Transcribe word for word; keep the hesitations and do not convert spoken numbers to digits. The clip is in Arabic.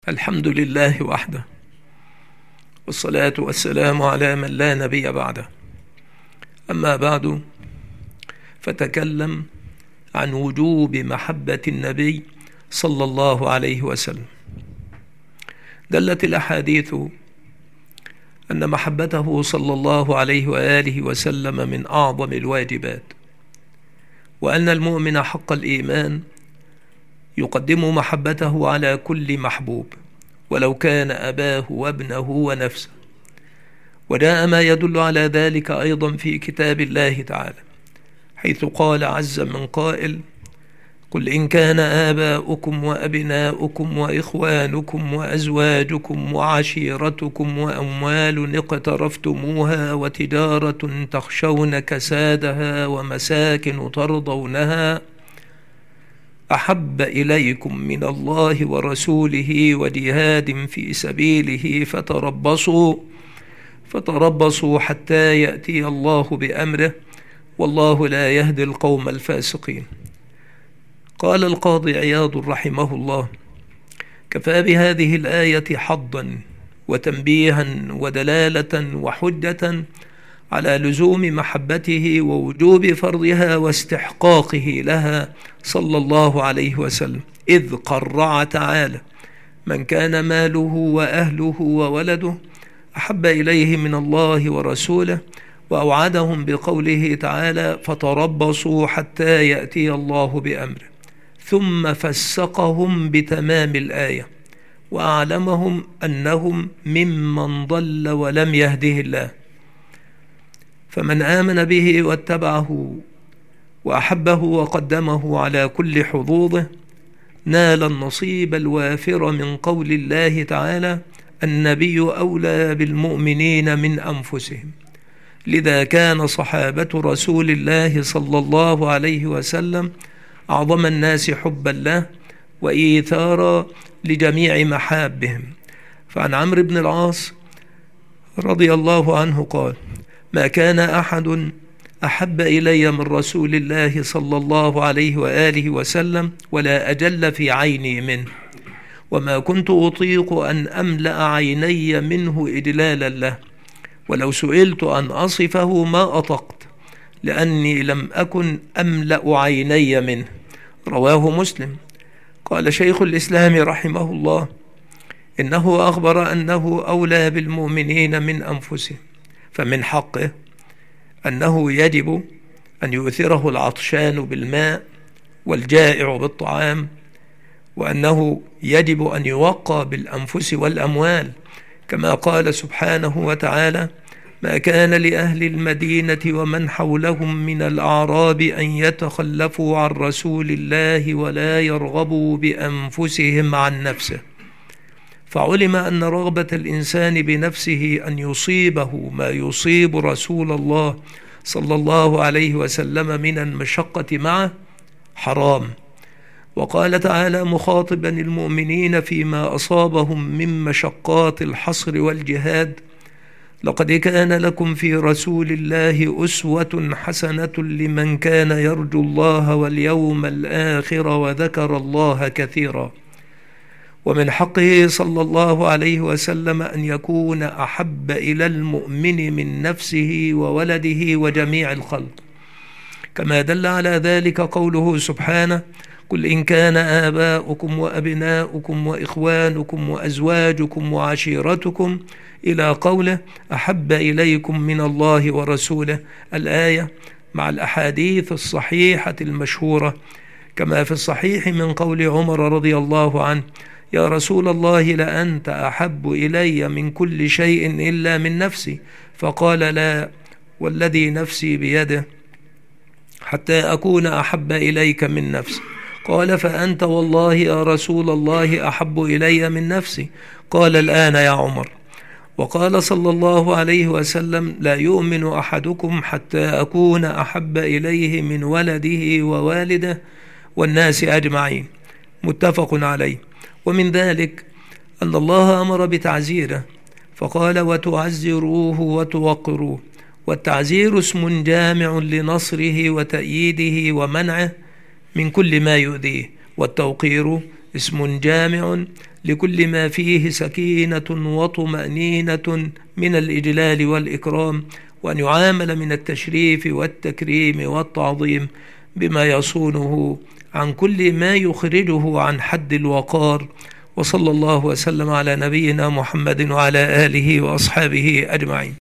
الحمد لله وحده، والصلاة والسلام على من لا نبي بعده. أما بعد، فتكلم عن وجوب محبة النبي صلى الله عليه وسلم. دلت الأحاديث أن محبته صلى الله عليه وآله وسلم من أعظم الواجبات، وأن المؤمن حق الإيمان يقدم محبته على كل محبوب ولو كان أباه وابنه ونفسه. وجاء ما يدل على ذلك أيضا في كتاب الله تعالى، حيث قال عز من قائل: قل إن كان آباؤكم وأبناؤكم وإخوانكم وأزواجكم وعشيرتكم وأموال اقترفتموها وتجارة تخشون كسادها ومساكن ترضونها أحب إليكم من الله ورسوله وجهاد في سبيله فتربصوا فتربصوا حتى يأتي الله بأمره والله لا يهدي القوم الفاسقين. قال القاضي عياض رحمه الله: كفى بهذه الآية حظا وتنبيها ودلالة وحجة على لزوم محبته ووجوب فرضها واستحقاقه لها صلى الله عليه وسلم، إذ قرع تعالى: من كان ماله وأهله وولده أحب إليه من الله ورسوله، وأوعدهم بقوله تعالى: فتربصوا حتى يأتي الله بأمره، ثم فسقهم بتمام الآية وأعلمهم أنهم ممن ضل ولم يهده الله. فمن آمن به واتبعه وأحبه وقدمه على كل حظوظه نال النصيب الوافر من قول الله تعالى: النبي أولى بالمؤمنين من أنفسهم. لذا كان صحابة رسول الله صلى الله عليه وسلم أعظم الناس حبا له وإيثارا لجميع محابهم. فعن عمرو بن العاص رضي الله عنه قال: ما كان أحد أحب إلي من رسول الله صلى الله عليه وآله وسلم ولا أجل في عيني منه، وما كنت أطيق أن أملأ عيني منه إجلالا له، ولو سئلت أن أصفه ما أطقت، لأني لم أكن أملأ عيني منه. رواه مسلم. قال شيخ الإسلام رحمه الله: إنه أخبر أنه أولى بالمؤمنين من أنفسهم، فمن حقه أنه يجب أن يؤثره العطشان بالماء والجائع بالطعام، وأنه يجب أن يوقى بالأنفس والأموال، كما قال سبحانه وتعالى: ما كان لأهل المدينة ومن حولهم من الأعراب أن يتخلفوا عن رسول الله ولا يرغبوا بأنفسهم عن نفسه. فعلم أن رغبة الإنسان بنفسه أن يصيبه ما يصيب رسول الله صلى الله عليه وسلم من المشقة معه حرام. وقال تعالى مخاطبا المؤمنين فيما أصابهم من مشقات الحصر والجهاد: لقد كان لكم في رسول الله أسوة حسنة لمن كان يرجو الله واليوم الآخر وذكر الله كثيرا. ومن حقه صلى الله عليه وسلم أن يكون أحب إلى المؤمن من نفسه وولده وجميع الخلق، كما دل على ذلك قوله سبحانه: قل إن كان آباؤكم وأبناؤكم وإخوانكم وأزواجكم وعشيرتكم إلى قوله: أحب إليكم من الله ورسوله، الآية، مع الأحاديث الصحيحة المشهورة، كما في الصحيح من قول عمر رضي الله عنه: يا رسول الله لأنت أحب إلي من كل شيء إلا من نفسي، فقال: لا والذي نفسي بيده حتى أكون أحب إليك من نفسي. قال: فأنت والله يا رسول الله أحب إلي من نفسي. قال: الآن يا عمر. وقال صلى الله عليه وسلم: لا يؤمن أحدكم حتى أكون أحب إليه من ولده ووالده والناس أجمعين. متفق عليه. ومن ذلك أن الله أمر بتعزيره، فقال: وتعزروه وتوقروه. والتعزير اسم جامع لنصره وتأييده ومنعه من كل ما يؤذيه، والتوقير اسم جامع لكل ما فيه سكينة وطمأنينة من الإجلال والإكرام، وأن يعامل من التشريف والتكريم والتعظيم بما يصونه عن كل ما يخرجه عن حد الوقار. وصلى الله وسلم على نبينا محمد وعلى آله وأصحابه أجمعين.